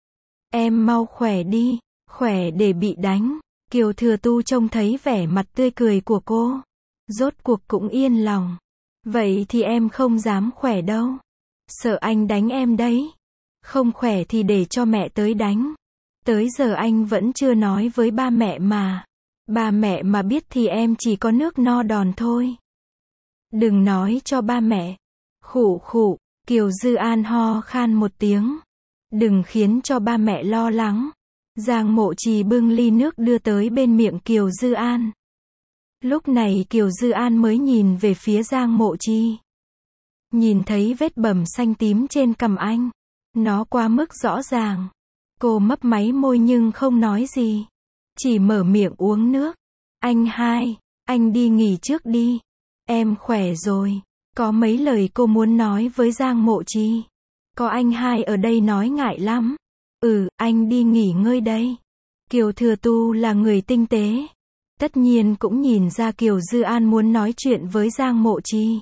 Em mau khỏe đi, khỏe để bị đánh. Kiều Thừa Tu trông thấy vẻ mặt tươi cười của cô. Rốt cuộc cũng yên lòng. Vậy thì em không dám khỏe đâu. Sợ anh đánh em đấy. Không khỏe thì để cho mẹ tới đánh. Tới giờ anh vẫn chưa nói với ba mẹ mà. Ba mẹ mà biết thì em chỉ có nước no đòn thôi. Đừng nói cho ba mẹ. Khụ khụ, Kiều Dư An ho khan một tiếng. Đừng khiến cho ba mẹ lo lắng. Giang Mộ Chi bưng ly nước đưa tới bên miệng Kiều Dư An. Lúc này Kiều Dư An mới nhìn về phía Giang Mộ Chi. Nhìn thấy vết bầm xanh tím trên cằm anh. Nó quá mức rõ ràng. Cô mấp máy môi nhưng không nói gì. Chỉ mở miệng uống nước. Anh hai, anh đi nghỉ trước đi. Em khỏe rồi. Có mấy lời cô muốn nói với Giang Mộ Trì. Có anh hai ở đây nói ngại lắm. Ừ, anh đi nghỉ ngơi đây. Kiều Thừa Tu là người tinh tế. Tất nhiên cũng nhìn ra Kiều Dư An muốn nói chuyện với Giang Mộ Trì.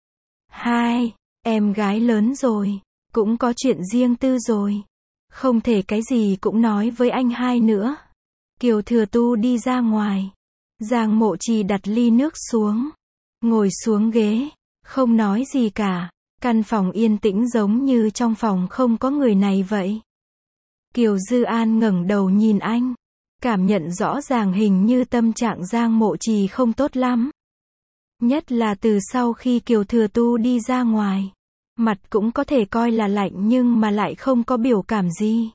Hai, em gái lớn rồi. Cũng có chuyện riêng tư rồi. Không thể cái gì cũng nói với anh hai nữa. Kiều Thừa Tu đi ra ngoài. Giang Mộ Trì đặt ly nước xuống. Ngồi xuống ghế. Không nói gì cả. Căn phòng yên tĩnh giống như trong phòng không có người này vậy. Kiều Dư An ngẩng đầu nhìn anh. Cảm nhận rõ ràng hình như tâm trạng Giang Mộ Trì không tốt lắm. Nhất là từ sau khi Kiều Thừa Tu đi ra ngoài. Mặt cũng có thể coi là lạnh nhưng mà lại không có biểu cảm gì.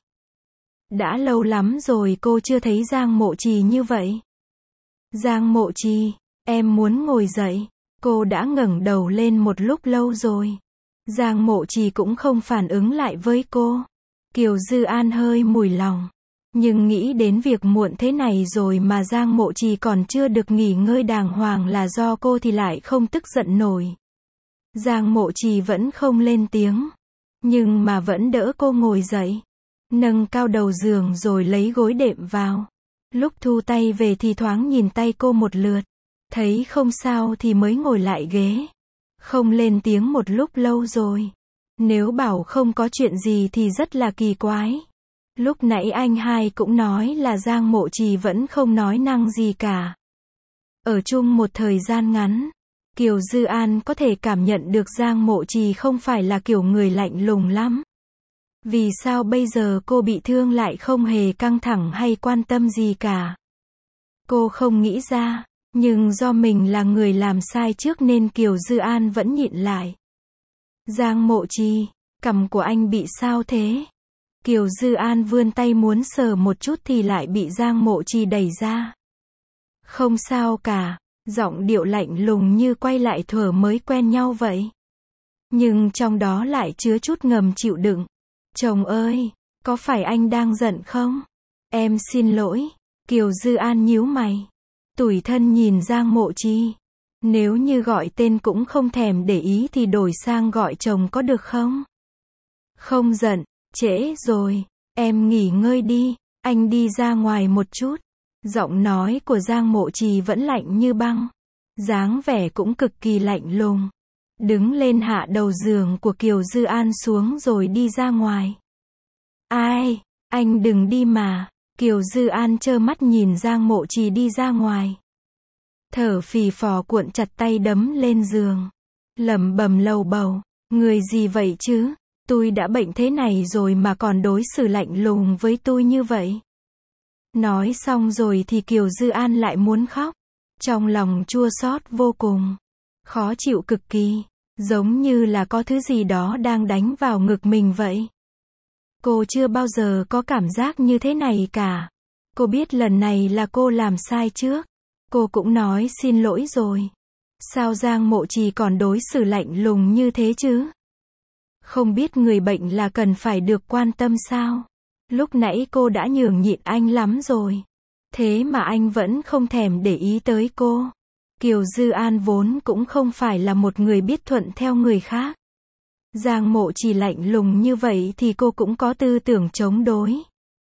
Đã lâu lắm rồi cô chưa thấy Giang Mộ Trì như vậy. Giang Mộ Trì, em muốn ngồi dậy. Cô đã ngẩng đầu lên một lúc lâu rồi. Giang Mộ Trì cũng không phản ứng lại với cô. Kiều Dư An hơi mùi lòng. Nhưng nghĩ đến việc muộn thế này rồi mà Giang Mộ Trì còn chưa được nghỉ ngơi đàng hoàng là do cô thì lại không tức giận nổi. Giang Mộ Trì vẫn không lên tiếng. Nhưng mà vẫn đỡ cô ngồi dậy. Nâng cao đầu giường rồi lấy gối đệm vào. Lúc thu tay về thì thoáng nhìn tay cô một lượt. Thấy không sao thì mới ngồi lại ghế. Không lên tiếng một lúc lâu rồi. Nếu bảo không có chuyện gì thì rất là kỳ quái. Lúc nãy anh hai cũng nói là Giang Mộ Trì vẫn không nói năng gì cả. Ở chung một thời gian ngắn, Kiều Dư An có thể cảm nhận được Giang Mộ Trì không phải là kiểu người lạnh lùng lắm. Vì sao bây giờ cô bị thương lại không hề căng thẳng hay quan tâm gì cả? Cô không nghĩ ra, nhưng do mình là người làm sai trước nên Kiều Dư An vẫn nhịn lại. Giang Mộ Trì, cằm của anh bị sao thế? Kiều Dư An vươn tay muốn sờ một chút thì lại bị Giang Mộ Trì đẩy ra. Không sao cả, giọng điệu lạnh lùng như quay lại thuở mới quen nhau vậy. Nhưng trong đó lại chứa chút ngầm chịu đựng. Chồng ơi, có phải anh đang giận không? Em xin lỗi. Kiều Dư An nhíu mày. Tủi thân nhìn Giang Mộ Trì. Nếu như gọi tên cũng không thèm để ý thì đổi sang gọi chồng có được không? Không giận, trễ rồi, em nghỉ ngơi đi, anh đi ra ngoài một chút. Giọng nói của Giang Mộ Trì vẫn lạnh như băng. Dáng vẻ cũng cực kỳ lạnh lùng. Đứng lên hạ đầu giường của Kiều Dư An xuống rồi đi ra ngoài. Ai, anh đừng đi mà. Kiều Dư An trơ mắt nhìn Giang Mộ Trì đi ra ngoài. Thở phì phò cuộn chặt tay đấm lên giường. Lẩm bẩm lầu bầu, người gì vậy chứ? Tôi đã bệnh thế này rồi mà còn đối xử lạnh lùng với tôi như vậy. Nói xong rồi thì Kiều Dư An lại muốn khóc. Trong lòng chua xót vô cùng. Khó chịu cực kỳ. Giống như là có thứ gì đó đang đánh vào ngực mình vậy. Cô chưa bao giờ có cảm giác như thế này cả. Cô biết lần này là cô làm sai trước. Cô cũng nói xin lỗi rồi. Sao Giang Mộ Trì còn đối xử lạnh lùng như thế chứ? Không biết người bệnh là cần phải được quan tâm sao? Lúc nãy cô đã nhường nhịn anh lắm rồi. Thế mà anh vẫn không thèm để ý tới cô. Kiều Dư An vốn cũng không phải là một người biết thuận theo người khác. Giang Mộ Trì lạnh lùng như vậy thì cô cũng có tư tưởng chống đối.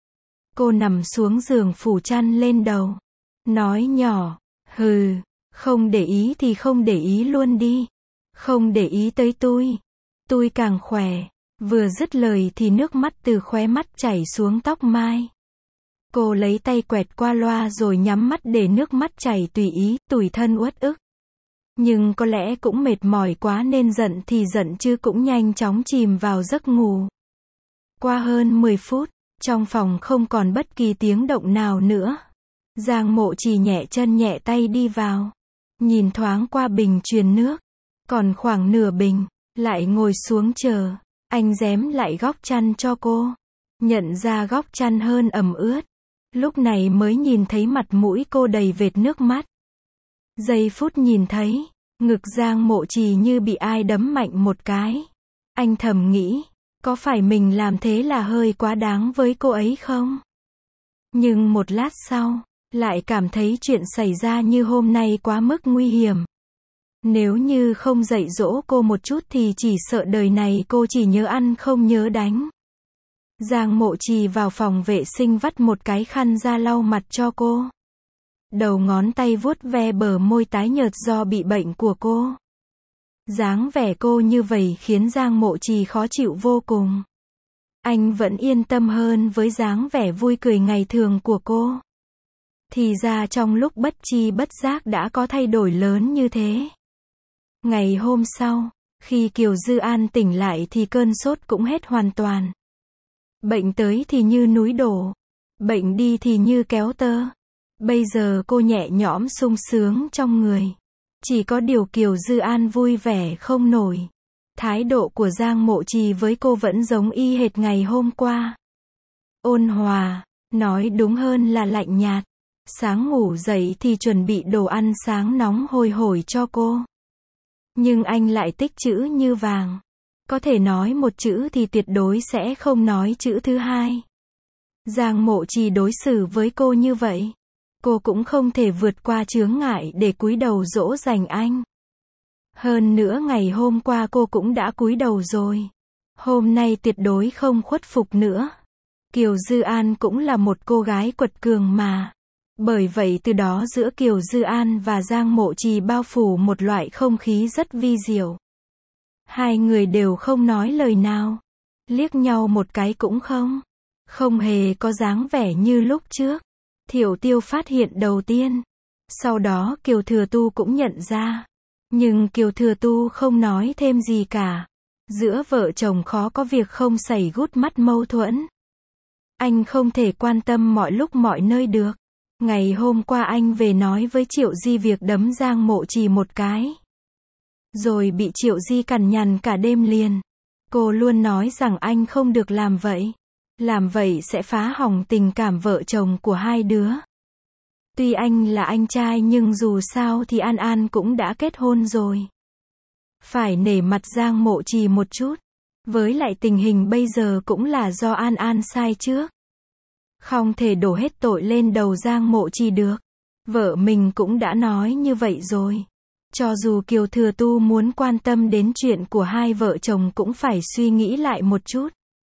Cô nằm xuống giường phủ chăn lên đầu. Nói nhỏ, hừ, không để ý thì không để ý luôn đi. Không để ý tới tôi. Tôi càng khỏe. Vừa dứt lời thì nước mắt từ khóe mắt chảy xuống tóc mai. Cô lấy tay quẹt qua loa rồi nhắm mắt để nước mắt chảy tùy ý, tủi thân uất ức. Nhưng có lẽ cũng mệt mỏi quá nên giận thì giận chứ cũng nhanh chóng chìm vào giấc ngủ. Qua hơn mười phút, trong phòng không còn bất kỳ tiếng động nào nữa. Giang Mộ Trì nhẹ chân nhẹ tay đi vào. Nhìn thoáng qua bình truyền nước. Còn khoảng nửa bình, lại ngồi xuống chờ. Anh rém lại góc chăn cho cô. Nhận ra góc chăn hơn ẩm ướt. Lúc này mới nhìn thấy mặt mũi cô đầy vệt nước mắt. Giây phút nhìn thấy, ngực Giang Mộ Trì như bị ai đấm mạnh một cái. Anh thầm nghĩ, có phải mình làm thế là hơi quá đáng với cô ấy không? Nhưng một lát sau, lại cảm thấy chuyện xảy ra như hôm nay quá mức nguy hiểm. Nếu như không dạy dỗ cô một chút thì chỉ sợ đời này cô chỉ nhớ ăn không nhớ đánh. Giang Mộ Trì vào phòng vệ sinh vắt một cái khăn ra lau mặt cho cô. Đầu ngón tay vuốt ve bờ môi tái nhợt do bị bệnh của cô. Dáng vẻ cô như vậy khiến Giang Mộ Trì khó chịu vô cùng. Anh vẫn yên tâm hơn với dáng vẻ vui cười ngày thường của cô. Thì ra trong lúc bất chi bất giác đã có thay đổi lớn như thế. Ngày hôm sau, khi Kiều Dư An tỉnh lại thì cơn sốt cũng hết hoàn toàn. Bệnh tới thì như núi đổ, bệnh đi thì như kéo tơ. Bây giờ cô nhẹ nhõm sung sướng trong người. Chỉ có điều Kiều Dư An vui vẻ không nổi. Thái độ của Giang Mộ Trì với cô vẫn giống y hệt ngày hôm qua. Ôn hòa, nói đúng hơn là lạnh nhạt. Sáng ngủ dậy thì chuẩn bị đồ ăn sáng nóng hôi hổi cho cô. Nhưng anh lại tích chữ như vàng. Có thể nói một chữ thì tuyệt đối sẽ không nói chữ thứ hai. Giang Mộ Trì đối xử với cô như vậy. Cô cũng không thể vượt qua chướng ngại để cúi đầu dỗ dành anh. Hơn nữa ngày hôm qua cô cũng đã cúi đầu rồi. Hôm nay tuyệt đối không khuất phục nữa. Kiều Dư An cũng là một cô gái quật cường mà. Bởi vậy từ đó giữa Kiều Dư An và Giang Mộ Trì bao phủ một loại không khí rất vi diệu. Hai người đều không nói lời nào. Liếc nhau một cái cũng không. Không hề có dáng vẻ như lúc trước. Thiểu Tiêu phát hiện đầu tiên. Sau đó Kiều Thừa Tu cũng nhận ra. Nhưng Kiều Thừa Tu không nói thêm gì cả. Giữa vợ chồng khó có việc không xảy gút mắt mâu thuẫn. Anh không thể quan tâm mọi lúc mọi nơi được. Ngày hôm qua anh về nói với Triệu Di việc đấm Giang Mộ Trì một cái. Rồi bị Triệu Di cằn nhằn cả đêm liền. Cô luôn nói rằng anh không được làm vậy. Làm vậy sẽ phá hỏng tình cảm vợ chồng của hai đứa. Tuy anh là anh trai nhưng dù sao thì An An cũng đã kết hôn rồi. Phải nể mặt Giang Mộ Trì một chút. Với lại tình hình bây giờ cũng là do An An sai trước. Không thể đổ hết tội lên đầu Giang Mộ Trì được. Vợ mình cũng đã nói như vậy rồi. Cho dù Kiều Thừa Tu muốn quan tâm đến chuyện của hai vợ chồng cũng phải suy nghĩ lại một chút.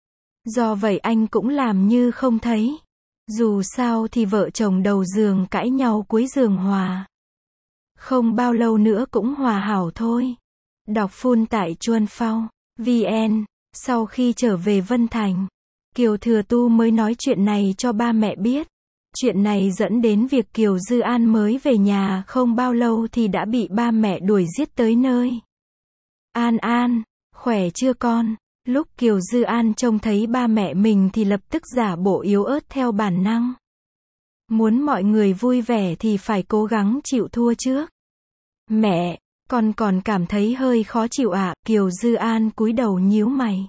Do vậy anh cũng làm như không thấy. Dù sao thì vợ chồng đầu giường cãi nhau cuối giường hòa. Không bao lâu nữa cũng hòa hảo thôi. Đọc full tại chuan phao chấm vn. Sau khi trở về Vân Thành, Kiều Thừa Tu mới nói chuyện này cho ba mẹ biết. Chuyện này dẫn đến việc Kiều Dư An mới về nhà không bao lâu thì đã bị ba mẹ đuổi giết tới nơi. An An, khỏe chưa con? Lúc Kiều Dư An trông thấy ba mẹ mình thì lập tức giả bộ yếu ớt theo bản năng. Muốn mọi người vui vẻ thì phải cố gắng chịu thua trước. Mẹ, con còn cảm thấy hơi khó chịu ạ. À? Kiều Dư An cúi đầu nhíu mày.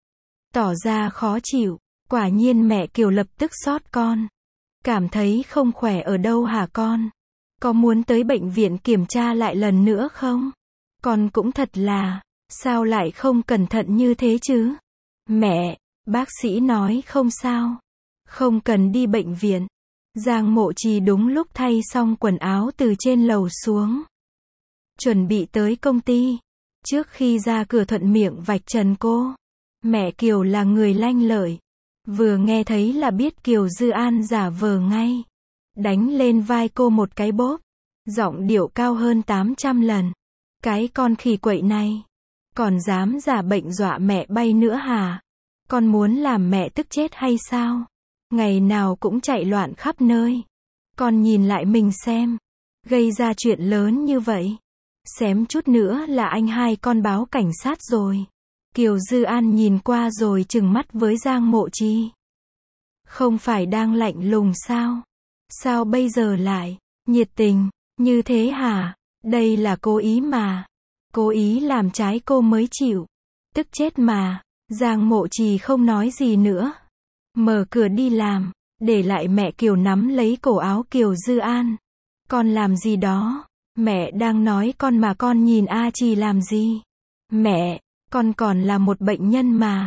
Tỏ ra khó chịu. Quả nhiên mẹ Kiều lập tức xót con. Cảm thấy không khỏe ở đâu hả con? Có muốn tới bệnh viện kiểm tra lại lần nữa không? Con cũng thật là, sao lại không cẩn thận như thế chứ? Mẹ, bác sĩ nói không sao. Không cần đi bệnh viện. Giang Mộ Trì đúng lúc thay xong quần áo từ trên lầu xuống. Chuẩn bị tới công ty. Trước khi ra cửa thuận miệng vạch trần cô. Mẹ Kiều là người lanh lợi. Vừa nghe thấy là biết Kiều Dư An giả vờ ngay. Đánh lên vai cô một cái bóp. Giọng điệu cao hơn tám trăm lần. Cái con khỉ quậy này. Còn dám giả bệnh dọa mẹ bay nữa hả? Con muốn làm mẹ tức chết hay sao? Ngày nào cũng chạy loạn khắp nơi. Con nhìn lại mình xem. Gây ra chuyện lớn như vậy. Xém chút nữa là anh hai con báo cảnh sát rồi. Kiều Dư An nhìn qua rồi trừng mắt với Giang Mộ Trì. Không phải đang lạnh lùng sao? Sao bây giờ lại nhiệt tình như thế hả? Đây là cố ý mà. Cố ý làm trái cô mới chịu. Tức chết mà. Giang Mộ Trì không nói gì nữa. Mở cửa đi làm. Để lại mẹ Kiều nắm lấy cổ áo Kiều Dư An. Con làm gì đó? Mẹ đang nói con mà con nhìn A Trì làm gì? Mẹ, con còn là một bệnh nhân mà.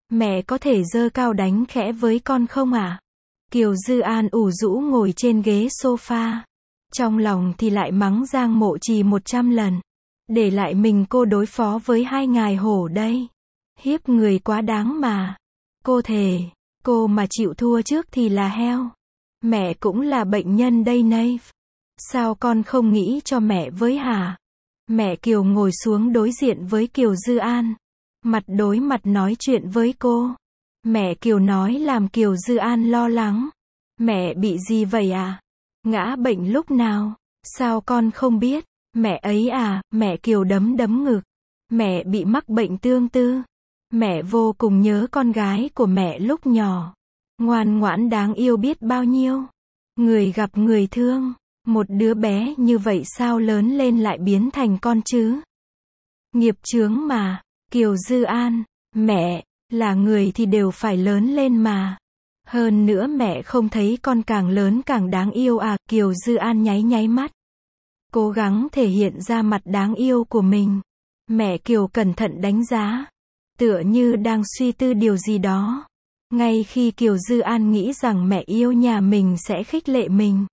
Mẹ có thể giơ cao đánh khẽ với con không ạ? À? Kiều Dư An ủ rũ ngồi trên ghế sofa. Trong lòng thì lại mắng Giang Mộ Trì một trăm lần. Để lại mình cô đối phó với hai ngài hổ đây. Hiếp người quá đáng mà. Cô thề, cô mà chịu thua trước thì là heo. Mẹ cũng là bệnh nhân đây này. Sao con không nghĩ cho mẹ với hả? Mẹ Kiều ngồi xuống đối diện với Kiều Dư An. Mặt đối mặt nói chuyện với cô. Mẹ Kiều nói làm Kiều Dư An lo lắng. Mẹ bị gì vậy à? Ngã bệnh lúc nào? Sao con không biết? Mẹ ấy à, mẹ Kiều đấm đấm ngực. Mẹ bị mắc bệnh tương tư. Mẹ vô cùng nhớ con gái của mẹ lúc nhỏ. Ngoan ngoãn đáng yêu biết bao nhiêu. Người gặp người thương. Một đứa bé như vậy sao lớn lên lại biến thành con chứ? Nghiệp chướng mà. Kiều Dư An, mẹ, là người thì đều phải lớn lên mà. Hơn nữa mẹ không thấy con càng lớn càng đáng yêu à? Kiều Dư An nháy nháy mắt. Cố gắng thể hiện ra mặt đáng yêu của mình. Mẹ Kiều cẩn thận đánh giá. Tựa như đang suy tư điều gì đó. Ngay khi Kiều Dư An nghĩ rằng mẹ yêu nhà mình sẽ khích lệ mình.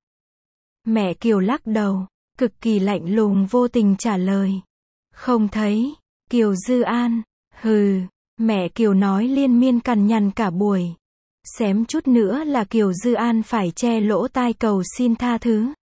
Mẹ Kiều lắc đầu, cực kỳ lạnh lùng vô tình trả lời. Không thấy. Kiều Dư An, hừ, mẹ Kiều nói liên miên cằn nhằn cả buổi. Xém chút nữa là Kiều Dư An phải che lỗ tai cầu xin tha thứ.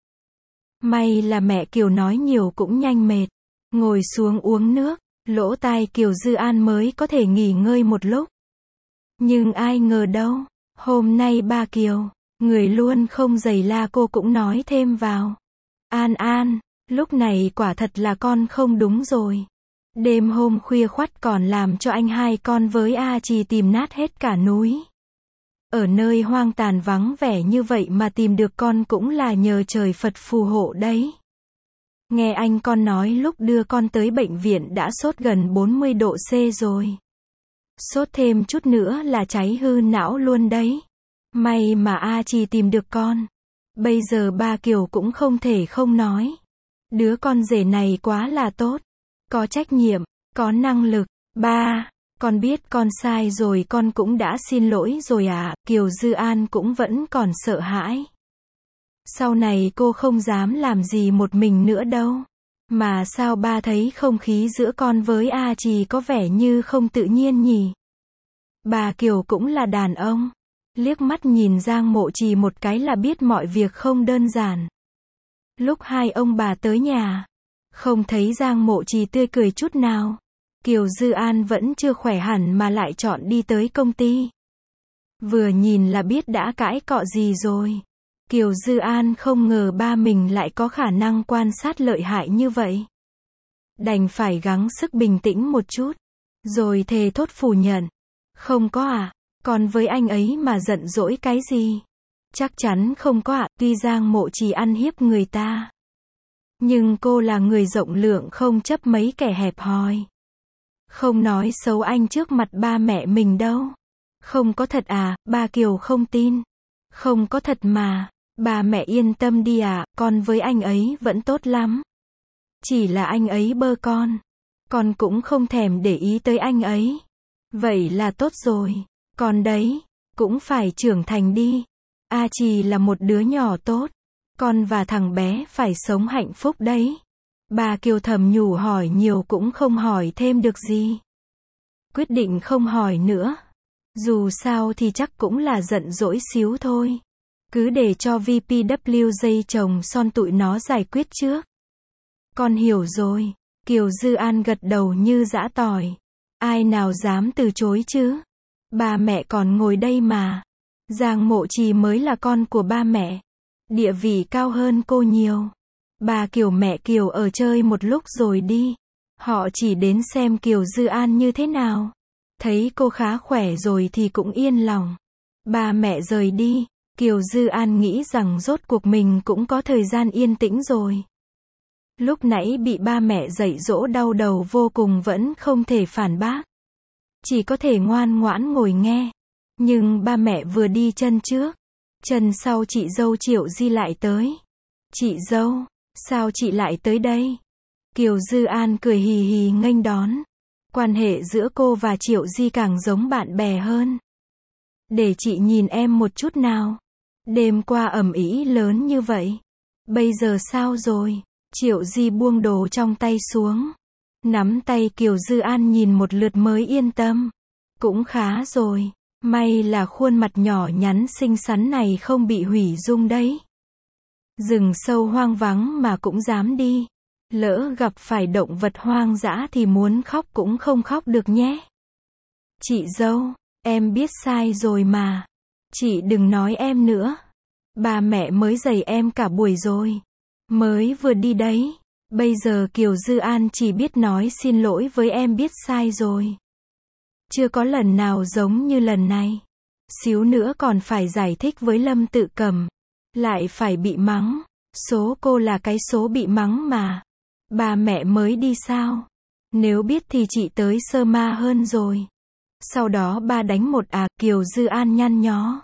May là mẹ Kiều nói nhiều cũng nhanh mệt. Ngồi xuống uống nước, lỗ tai Kiều Dư An mới có thể nghỉ ngơi một lúc. Nhưng ai ngờ đâu, hôm nay ba Kiều, người luôn không giày la cô cũng nói thêm vào. An An, lúc này quả thật là con không đúng rồi. Đêm hôm khuya khoắt còn làm cho anh hai con với A Trì tìm nát hết cả núi. Ở nơi hoang tàn vắng vẻ như vậy mà tìm được con cũng là nhờ trời Phật phù hộ đấy. Nghe anh con nói lúc đưa con tới bệnh viện đã sốt gần bốn mươi độ C rồi. Sốt thêm chút nữa là cháy hư não luôn đấy. May mà A Trì tìm được con. Bây giờ ba Kiều cũng không thể không nói. Đứa con rể này quá là tốt. Có trách nhiệm, có năng lực. Ba, con biết con sai rồi, con cũng đã xin lỗi rồi à? Kiều Dư An cũng vẫn còn sợ hãi. Sau này cô không dám làm gì một mình nữa đâu. Mà sao ba thấy không khí giữa con với A Trì có vẻ như không tự nhiên nhỉ? Bà Kiều cũng là đàn ông. Liếc mắt nhìn Giang Mộ Trì một cái là biết mọi việc không đơn giản. Lúc hai ông bà tới nhà, không thấy Giang Mộ Trì tươi cười chút nào. Kiều Dư An vẫn chưa khỏe hẳn mà lại chọn đi tới công ty. Vừa nhìn là biết đã cãi cọ gì rồi. Kiều Dư An không ngờ ba mình lại có khả năng quan sát lợi hại như vậy. Đành phải gắng sức bình tĩnh một chút. Rồi thề thốt phủ nhận. Không có à, còn với anh ấy mà giận dỗi cái gì? Chắc chắn không có ạ, à, tuy Giang Mộ Trì ăn hiếp người ta. Nhưng cô là người rộng lượng không chấp mấy kẻ hẹp hòi. Không nói xấu anh trước mặt ba mẹ mình đâu. Không có thật à, ba Kiều không tin. Không có thật mà, bà mẹ yên tâm đi à, con với anh ấy vẫn tốt lắm. Chỉ là anh ấy bơ con. Con cũng không thèm để ý tới anh ấy. Vậy là tốt rồi. Con đấy, cũng phải trưởng thành đi. A Trì là một đứa nhỏ tốt. Con và thằng bé phải sống hạnh phúc đấy. Bà Kiều thầm nhủ hỏi nhiều cũng không hỏi thêm được gì. Quyết định không hỏi nữa. Dù sao thì chắc cũng là giận dỗi xíu thôi. Cứ để cho vê pê vê dây chồng son tụi nó giải quyết trước. Con hiểu rồi. Kiều Dư An gật đầu như giã tỏi. Ai nào dám từ chối chứ? Ba mẹ còn ngồi đây mà. Giang Mộ Trì mới là con của ba mẹ. Địa vị cao hơn cô nhiều. Bà Kiều mẹ Kiều ở chơi một lúc rồi đi. Họ chỉ đến xem Kiều Dư An như thế nào. Thấy cô khá khỏe rồi thì cũng yên lòng. Ba mẹ rời đi. Kiều Dư An nghĩ rằng rốt cuộc mình cũng có thời gian yên tĩnh rồi. Lúc nãy bị ba mẹ dạy dỗ đau đầu vô cùng vẫn không thể phản bác. Chỉ có thể ngoan ngoãn ngồi nghe. Nhưng ba mẹ vừa đi chân trước. Chân sau chị dâu Triệu Di lại tới. Chị dâu, sao chị lại tới đây? Kiều Dư An cười hì hì nghênh đón. Quan hệ giữa cô và Triệu Di càng giống bạn bè hơn. Để chị nhìn em một chút nào. Đêm qua ầm ĩ lớn như vậy. Bây giờ sao rồi? Triệu Di buông đồ trong tay xuống. Nắm tay Kiều Dư An nhìn một lượt mới yên tâm. Cũng khá rồi. May là khuôn mặt nhỏ nhắn xinh xắn này không bị hủy dung đấy. Rừng sâu hoang vắng mà cũng dám đi. Lỡ gặp phải động vật hoang dã thì muốn khóc cũng không khóc được nhé. Chị dâu, em biết sai rồi mà. Chị đừng nói em nữa. Ba mẹ mới giày em cả buổi rồi. Mới vừa đi đấy. Bây giờ Kiều Dư An chỉ biết nói xin lỗi với em, biết sai rồi. Chưa có lần nào giống như lần này. Xíu nữa còn phải giải thích với Lâm Tự Cầm. Lại phải bị mắng. Số cô là cái số bị mắng mà. Ba mẹ mới đi sao? Nếu biết thì chị tới sơ ma hơn rồi. Sau đó ba đánh một à, Kiều Dư An nhăn nhó.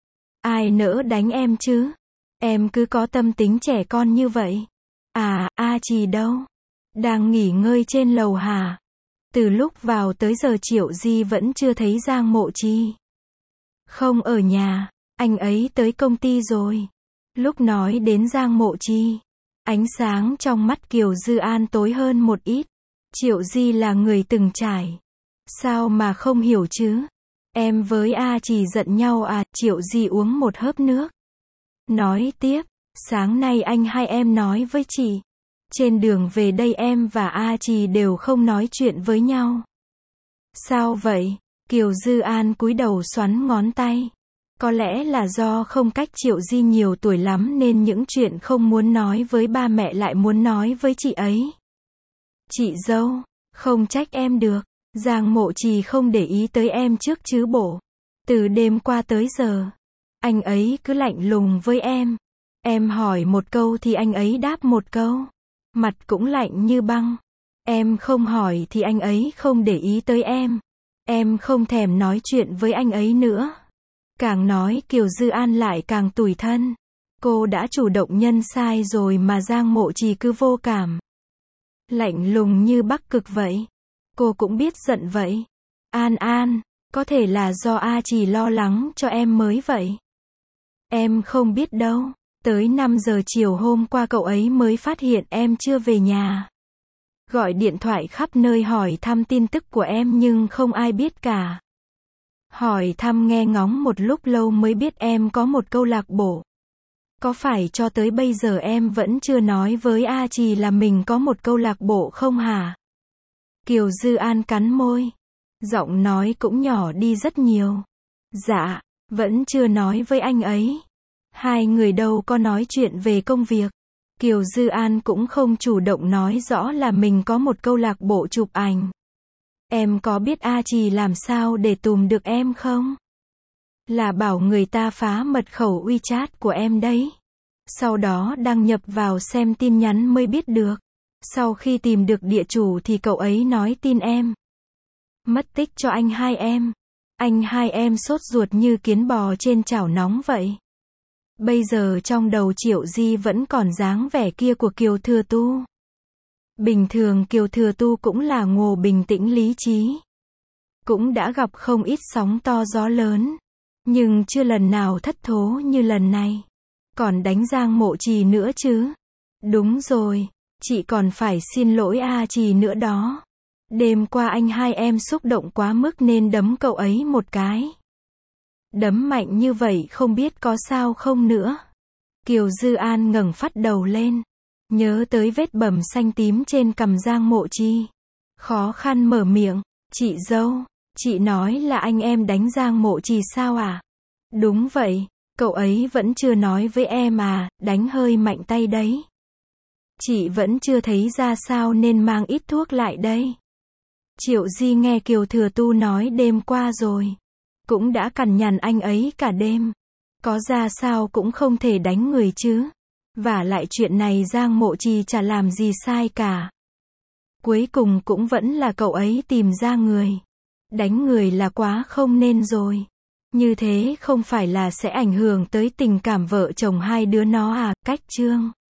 Ai nỡ đánh em chứ? Em cứ có tâm tính trẻ con như vậy. À, A Trì đâu? Đang nghỉ ngơi trên lầu hả? Từ lúc vào tới giờ Triệu Di vẫn chưa thấy Giang Mộ Chi. Không ở nhà, anh ấy tới công ty rồi. Lúc nói đến Giang Mộ Chi, ánh sáng trong mắt Kiều Dư An tối hơn một ít. Triệu Di là người từng trải. Sao mà không hiểu chứ? Em với A Trì giận nhau à? Triệu Di uống một hớp nước. Nói tiếp, sáng nay anh hai em nói với chị. Trên đường về đây em và A Trì đều không nói chuyện với nhau. Sao vậy? Kiều Dư An cúi đầu xoắn ngón tay. Có lẽ là do không cách Triệu Di nhiều tuổi lắm nên những chuyện không muốn nói với ba mẹ lại muốn nói với chị ấy. Chị dâu, không trách em được. Giang Mộ Trì không để ý tới em trước chứ bộ. Từ đêm qua tới giờ, anh ấy cứ lạnh lùng với em. Em hỏi một câu thì anh ấy đáp một câu. Mặt cũng lạnh như băng. Em không hỏi thì anh ấy không để ý tới em. Em không thèm nói chuyện với anh ấy nữa. Càng nói Kiều Dư An lại càng tủi thân. Cô đã chủ động nhân sai rồi mà Giang Mộ Trì cứ vô cảm. Lạnh lùng như Bắc Cực vậy. Cô cũng biết giận vậy. An An, có thể là do A Trì lo lắng cho em mới vậy. Em không biết đâu. Tới năm giờ chiều hôm qua cậu ấy mới phát hiện em chưa về nhà. Gọi điện thoại khắp nơi hỏi thăm tin tức của em nhưng không ai biết cả. Hỏi thăm nghe ngóng một lúc lâu mới biết em có một câu lạc bộ. Có phải cho tới bây giờ em vẫn chưa nói với A Trì là mình có một câu lạc bộ không hả? Kiều Dư An cắn môi. Giọng nói cũng nhỏ đi rất nhiều. Dạ, vẫn chưa nói với anh ấy. Hai người đâu có nói chuyện về công việc. Kiều Dư An cũng không chủ động nói rõ là mình có một câu lạc bộ chụp ảnh. Em có biết A Trì làm sao để tùm được em không? Là bảo người ta phá mật khẩu WeChat của em đấy. Sau đó đăng nhập vào xem tin nhắn mới biết được. Sau khi tìm được địa chủ thì cậu ấy nói tin em. Mất tích cho anh hai em. Anh hai em sốt ruột như kiến bò trên chảo nóng vậy. Bây giờ trong đầu Triệu Di vẫn còn dáng vẻ kia của Kiều Thừa Tu. Bình thường Kiều Thừa Tu cũng là ngồ bình tĩnh lý trí. Cũng đã gặp không ít sóng to gió lớn. Nhưng chưa lần nào thất thố như lần này. Còn đánh Giang Mộ Trì nữa chứ. Đúng rồi, chị còn phải xin lỗi A Trì nữa đó. Đêm qua anh hai em xúc động quá mức nên đấm cậu ấy một cái. Đấm mạnh như vậy không biết có sao không nữa. Kiều Dư An ngẩng phát đầu lên. Nhớ tới vết bầm xanh tím trên cằm Giang Mộ Chi. Khó khăn mở miệng. Chị dâu, chị nói là anh em đánh Giang Mộ Chi sao à? Đúng vậy, cậu ấy vẫn chưa nói với em à, đánh hơi mạnh tay đấy. Chị vẫn chưa thấy ra sao nên mang ít thuốc lại đây. Triệu Di nghe Kiều Thừa Tu nói đêm qua rồi. Cũng đã cằn nhằn anh ấy cả đêm. Có ra sao cũng không thể đánh người chứ. Và lại chuyện này Giang Mộ Chi chả làm gì sai cả. Cuối cùng cũng vẫn là cậu ấy tìm ra người. Đánh người là quá không nên rồi. Như thế không phải là sẽ ảnh hưởng tới tình cảm vợ chồng hai đứa nó à? Cách chương